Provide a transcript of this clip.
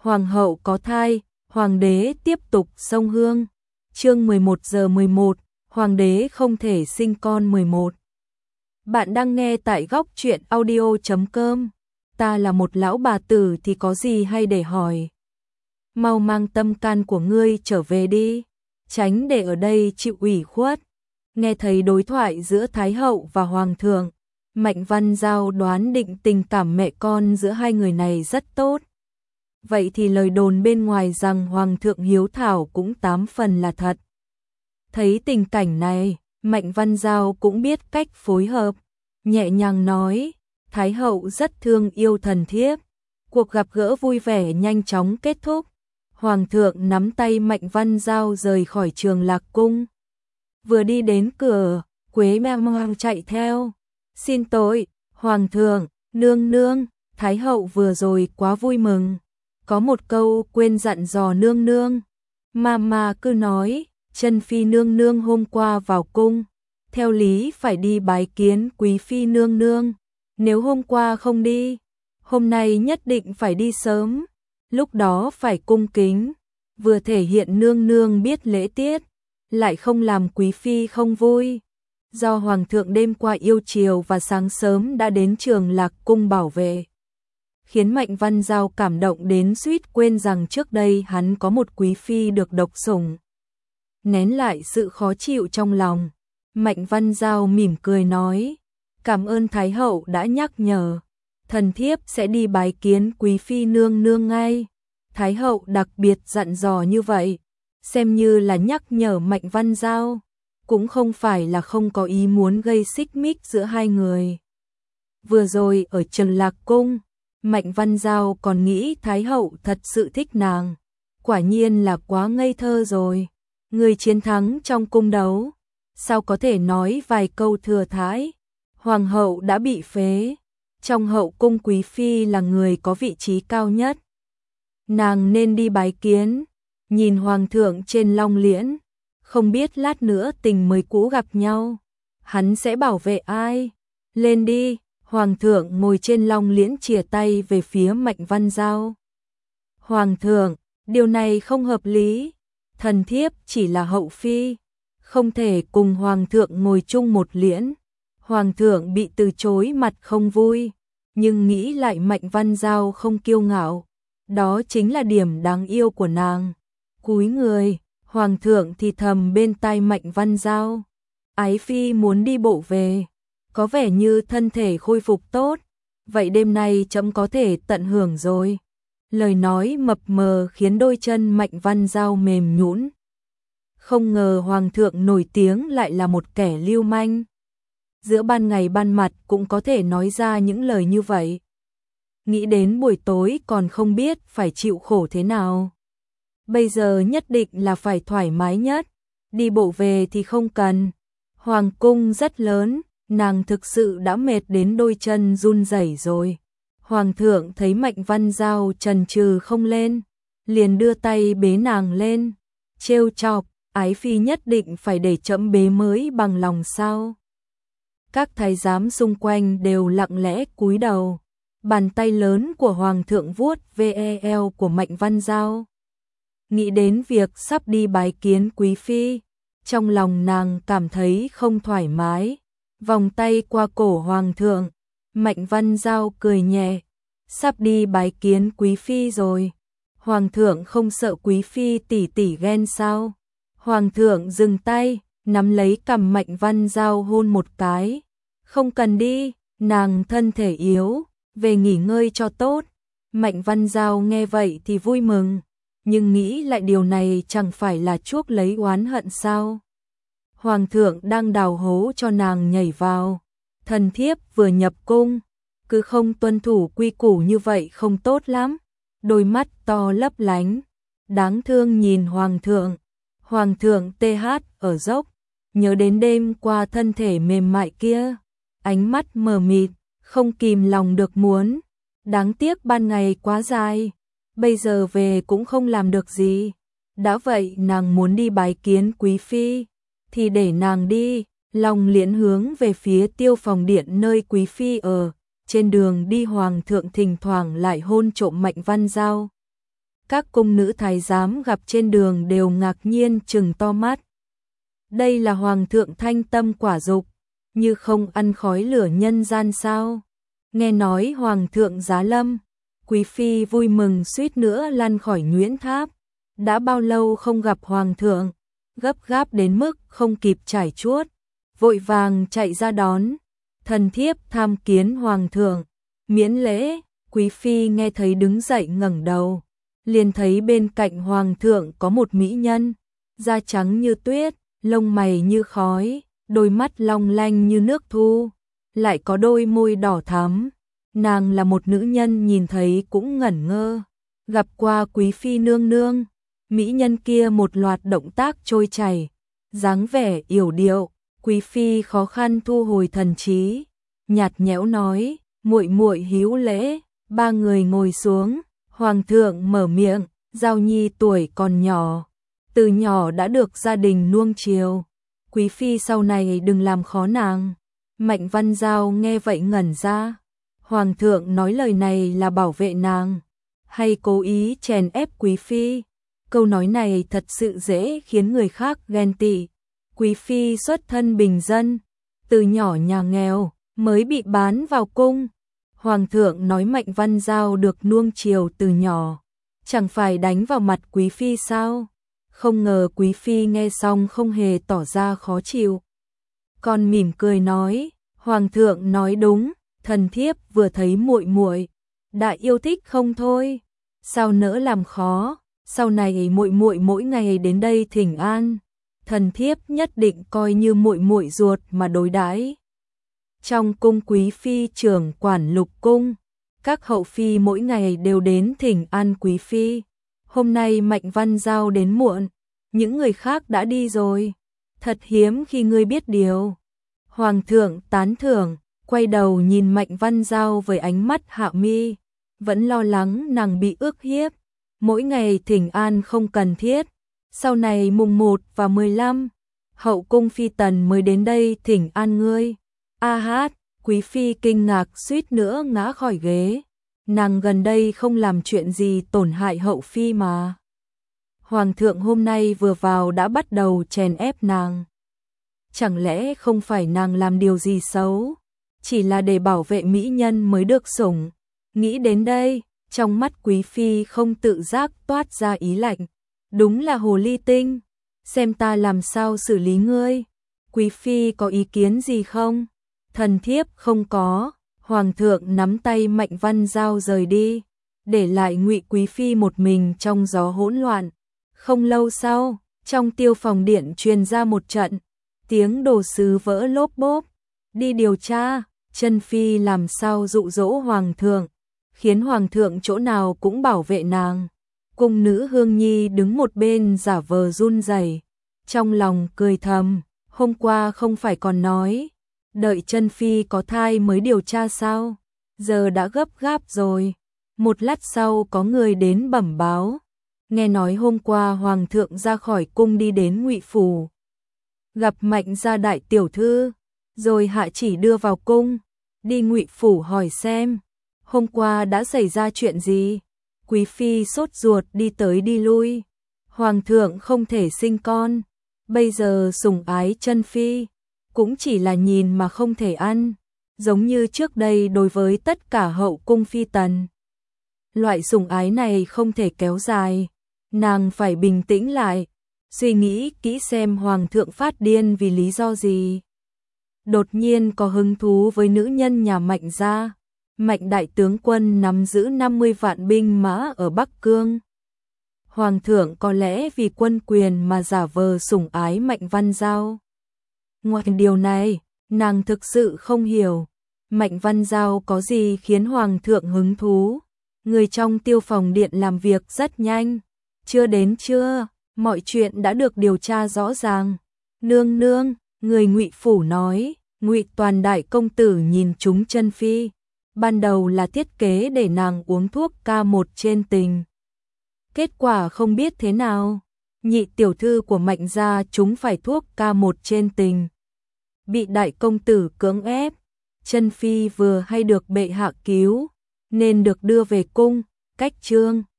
Hoàng hậu có thai, hoàng đế tiếp tục sông hương. Chương 11:11, hoàng đế không thể sinh con 11. Bạn đang nghe tại góc truyện audio.com. Ta là một lão bà tử thì có gì hay để hỏi. Mau mang tâm can của ngươi trở về đi, tránh để ở đây chịu ủy khuất. Nghe thấy đối thoại giữa Thái hậu và Hoàng thượng, Mạnh Văn Giao đoán định tình cảm mẹ con giữa hai người này rất tốt. Vậy thì lời đồn bên ngoài rằng Hoàng thượng hiếu thảo cũng 8 phần là thật. Thấy tình cảnh này, Mạnh Văn Giao cũng biết cách phối hợp, nhẹ nhàng nói, Thái hậu rất thương yêu thần thiếp. Cuộc gặp gỡ vui vẻ nhanh chóng kết thúc. Hoàng thượng nắm tay Mạnh Văn Giao rời khỏi Trường Lạc cung. Vừa đi đến cửa, Quế Mang chạy theo. Xin tội, Hoàng thượng, nương nương, Thái hậu vừa rồi quá vui mừng. Có một câu quên dặn dò nương nương. Mà cứ nói, Chân phi nương nương hôm qua vào cung, theo lý phải đi bái kiến quý phi nương nương. Nếu hôm qua không đi, hôm nay nhất định phải đi sớm. Lúc đó phải cung kính, vừa thể hiện nương nương biết lễ tiết, lại không làm quý phi không vui. Do Hoàng thượng đêm qua yêu chiều và sáng sớm đã đến Trường Lạc cung bảo vệ, khiến Mạnh Văn Giao cảm động đến suýt quên rằng trước đây hắn có một quý phi được độc sủng. Nén lại sự khó chịu trong lòng, Mạnh Văn Giao mỉm cười nói, cảm ơn Thái hậu đã nhắc nhở, thần thiếp sẽ đi bái kiến quý phi nương nương ngay. Thái hậu đặc biệt dặn dò như vậy, xem như là nhắc nhở Mạnh Văn Giao, cũng không phải là không có ý muốn gây xích mích giữa hai người. Vừa rồi ở Trường Lạc cung, Mạnh Văn Giao còn nghĩ Thái hậu thật sự thích nàng, quả nhiên là quá ngây thơ rồi. Người chiến thắng trong cung đấu, sao có thể nói vài câu thừa thãi. Hoàng hậu đã bị phế, trong hậu cung quý phi là người có vị trí cao nhất, nàng nên đi bái kiến. Nhìn Hoàng thượng trên long liễn, không biết lát nữa tình mới cũ gặp nhau, hắn sẽ bảo vệ ai. Lên đi. Hoàng thượng ngồi trên long liễn chìa tay về phía Mạnh Văn Giao. Hoàng thượng, điều này không hợp lý, thần thiếp chỉ là hậu phi, không thể cùng Hoàng thượng ngồi chung một liễn. Hoàng thượng bị từ chối mặt không vui, nhưng nghĩ lại Mạnh Văn Giao không kiêu ngạo, đó chính là điểm đáng yêu của nàng. Cúi người, Hoàng thượng thì thầm bên tai Mạnh Văn Giao, ái phi muốn đi bộ về, có vẻ như thân thể khôi phục tốt, vậy đêm nay trẫm có thể tận hưởng rồi. Lời nói mập mờ khiến đôi chân Mạnh Văn Giao mềm nhũn. Không ngờ Hoàng thượng nổi tiếng lại là một kẻ lưu manh. Giữa ban ngày ban mặt cũng có thể nói ra những lời như vậy. Nghĩ đến buổi tối còn không biết phải chịu khổ thế nào. Bây giờ nhất định là phải thoải mái nhất, đi bộ về thì không cần. Hoàng cung rất lớn, nàng thực sự đã mệt đến đôi chân run rẩy rồi. Hoàng thượng thấy Mạnh Văn Giao chần chừ không lên, liền đưa tay bế nàng lên, trêu chọc, ái phi nhất định phải để trẫm bế mới bằng lòng sao. Các thái giám xung quanh đều lặng lẽ cúi đầu, bàn tay lớn của Hoàng thượng vuốt ve eo của Mạnh Văn Giao. Nghĩ đến việc sắp đi bái kiến quý phi, trong lòng nàng cảm thấy không thoải mái. Vòng tay qua cổ Hoàng thượng, Mạnh Văn Giao cười nhẹ, sắp đi bái kiến quý phi rồi. Hoàng thượng không sợ quý phi tỷ tỷ ghen sao? Hoàng thượng dừng tay, nắm lấy cằm Mạnh Văn Giao hôn một cái. Không cần đi, nàng thân thể yếu, về nghỉ ngơi cho tốt. Mạnh Văn Giao nghe vậy thì vui mừng, nhưng nghĩ lại điều này chẳng phải là chuốc lấy oán hận sao? Hoàng thượng đang đào hố cho nàng nhảy vào, thần thiếp vừa nhập cung, cứ không tuân thủ quy củ như vậy không tốt lắm. Đôi mắt to lấp lánh, đáng thương nhìn Hoàng thượng. Hoàng thượng TH ở dốc, nhớ đến đêm qua thân thể mềm mại kia, ánh mắt mờ mịt, không kìm lòng được muốn. Đáng tiếc ban ngày quá dài, bây giờ về cũng không làm được gì. Đã vậy nàng muốn đi bái kiến quý phi, thì để nàng đi. Long liễn hướng về phía Tiêu Phòng điện nơi quý phi ở. Trên đường đi Hoàng thượng thỉnh thoảng lại hôn trộm Mạnh Văn Giao. Các cung nữ thái giám gặp trên đường đều ngạc nhiên trừng to mắt. Đây là hoàng thượng thanh tâm quả dục, như không ăn khói lửa nhân gian sao? Nghe nói hoàng thượng giá lâm, quý phi vui mừng suýt nữa lăn khỏi nhuyễn tháp. Đã bao lâu không gặp hoàng thượng, gấp gáp đến mức không kịp trải chuốt, vội vàng chạy ra đón. Thần thiếp tham kiến hoàng thượng, miễn lễ. Quý phi nghe thấy đứng dậy ngẩng đầu, liền thấy bên cạnh hoàng thượng có một mỹ nhân, da trắng như tuyết, lông mày như khói, đôi mắt long lanh như nước thu, lại có đôi môi đỏ thắm. Nàng là một nữ nhân nhìn thấy cũng ngẩn ngơ. Gặp qua quý phi nương nương. Mỹ nhân kia một loạt động tác trôi chảy, dáng vẻ yểu điệu. Quý phi khó khăn thu hồi thần trí, nhạt nhẽo nói, muội muội hữu lễ. Ba người ngồi xuống, hoàng thượng mở miệng, Giao Nhi tuổi còn nhỏ, từ nhỏ đã được gia đình nuông chiều, quý phi sau này đừng làm khó nàng. Mạnh Văn Giao nghe vậy ngẩn ra, hoàng thượng nói lời này là bảo vệ nàng, hay cố ý chèn ép quý phi? Câu nói này thật sự dễ khiến người khác ghen tị. Quý phi xuất thân bình dân, từ nhỏ nhà nghèo, mới bị bán vào cung. Hoàng thượng nói Mạnh Văn Giao được nuông chiều từ nhỏ, chẳng phải đánh vào mặt quý phi sao? Không ngờ quý phi nghe xong không hề tỏ ra khó chịu, còn mỉm cười nói, hoàng thượng nói đúng, thần thiếp vừa thấy muội muội đã yêu thích không thôi, sao nỡ làm khó, sau này muội muội mỗi ngày đến đây thỉnh an, thần thiếp nhất định coi như muội muội ruột mà đối đãi. Trong cung quý phi trưởng quản lục cung, các hậu phi mỗi ngày đều đến thỉnh an quý phi. Hôm nay Mạnh Văn Giao đến muộn, những người khác đã đi rồi. Thật hiếm khi ngươi biết điều. Hoàng thượng tán thưởng, quay đầu nhìn Mạnh Văn Giao với ánh mắt hạ mi, vẫn lo lắng nàng bị ức hiếp. Mỗi ngày thỉnh an không cần thiết. Sau này mùng 1 và 15, hậu cung phi tần mới đến đây thỉnh an ngươi. A hát, quý phi kinh ngạc suýt nữa ngã khỏi ghế. Nàng gần đây không làm chuyện gì tổn hại hậu phi mà. Hoàng thượng hôm nay vừa vào đã bắt đầu chèn ép nàng. Chẳng lẽ không phải nàng làm điều gì xấu, chỉ là để bảo vệ mỹ nhân mới được sủng. Nghĩ đến đây, trong mắt quý phi không tự giác toát ra ý lạnh. Đúng là hồ ly tinh, xem ta làm sao xử lý ngươi. Quý phi có ý kiến gì không? Thần thiếp không có. Hoàng thượng nắm tay Mạnh Văn Giao rời đi, để lại Ngụy quý phi một mình trong gió hỗn loạn. Không lâu sau, trong tiêu phòng điện truyền ra một trận tiếng đồ sứ vỡ lốp bốp. Đi điều tra, Chân phi làm sao dụ dỗ hoàng thượng, khiến hoàng thượng chỗ nào cũng bảo vệ nàng. Cung nữ Hương Nhi đứng một bên giả vờ run rẩy, trong lòng cười thầm, hôm qua không phải còn nói đợi Chân phi có thai mới điều tra sao? Giờ đã gấp gáp rồi. Một lát sau có người đến bẩm báo, nghe nói hôm qua hoàng thượng ra khỏi cung đi đến Ngụy phủ, gặp Mạnh gia đại tiểu thư, rồi hạ chỉ đưa vào cung. Đi Ngụy phủ hỏi xem hôm qua đã xảy ra chuyện gì. Quý phi sốt ruột đi tới đi lui. Hoàng thượng không thể sinh con, bây giờ sủng ái Chân phi cũng chỉ là nhìn mà không thể ăn, giống như trước đây đối với tất cả hậu cung phi tần. Loại sủng ái này không thể kéo dài, nàng phải bình tĩnh lại, suy nghĩ kỹ xem hoàng thượng phát điên vì lý do gì. Đột nhiên có hứng thú với nữ nhân nhà Mạnh gia. Mạnh đại tướng quân nắm giữ 50 vạn binh mã ở Bắc Cương. Hoàng thượng có lẽ vì quân quyền mà giả vờ sủng ái Mạnh Văn Giao. Ngoài điều này, nàng thực sự không hiểu, Mạnh Văn Giao có gì khiến hoàng thượng hứng thú. Người trong tiêu phòng điện làm việc rất nhanh, chưa đến trưa, mọi chuyện đã được điều tra rõ ràng. Nương nương, người Ngụy phủ nói, Ngụy Toàn đại công tử nhìn trúng Chân phi, ban đầu là thiết kế để nàng uống thuốc K1 trên tình. Kết quả không biết thế nào, nhị tiểu thư của Mạnh gia trúng phải thuốc K1 trên tình, bị đại công tử cưỡng ép. Chân phi vừa hay được bệ hạ cứu, nên được đưa về cung, cách trương.